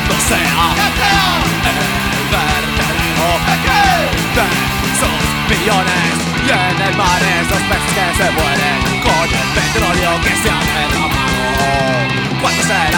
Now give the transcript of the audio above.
cuando sea el vertedero de sus millones. Y en el mar esos peces que se mueren con el petróleo que se ha derramado. ¿Cuándo será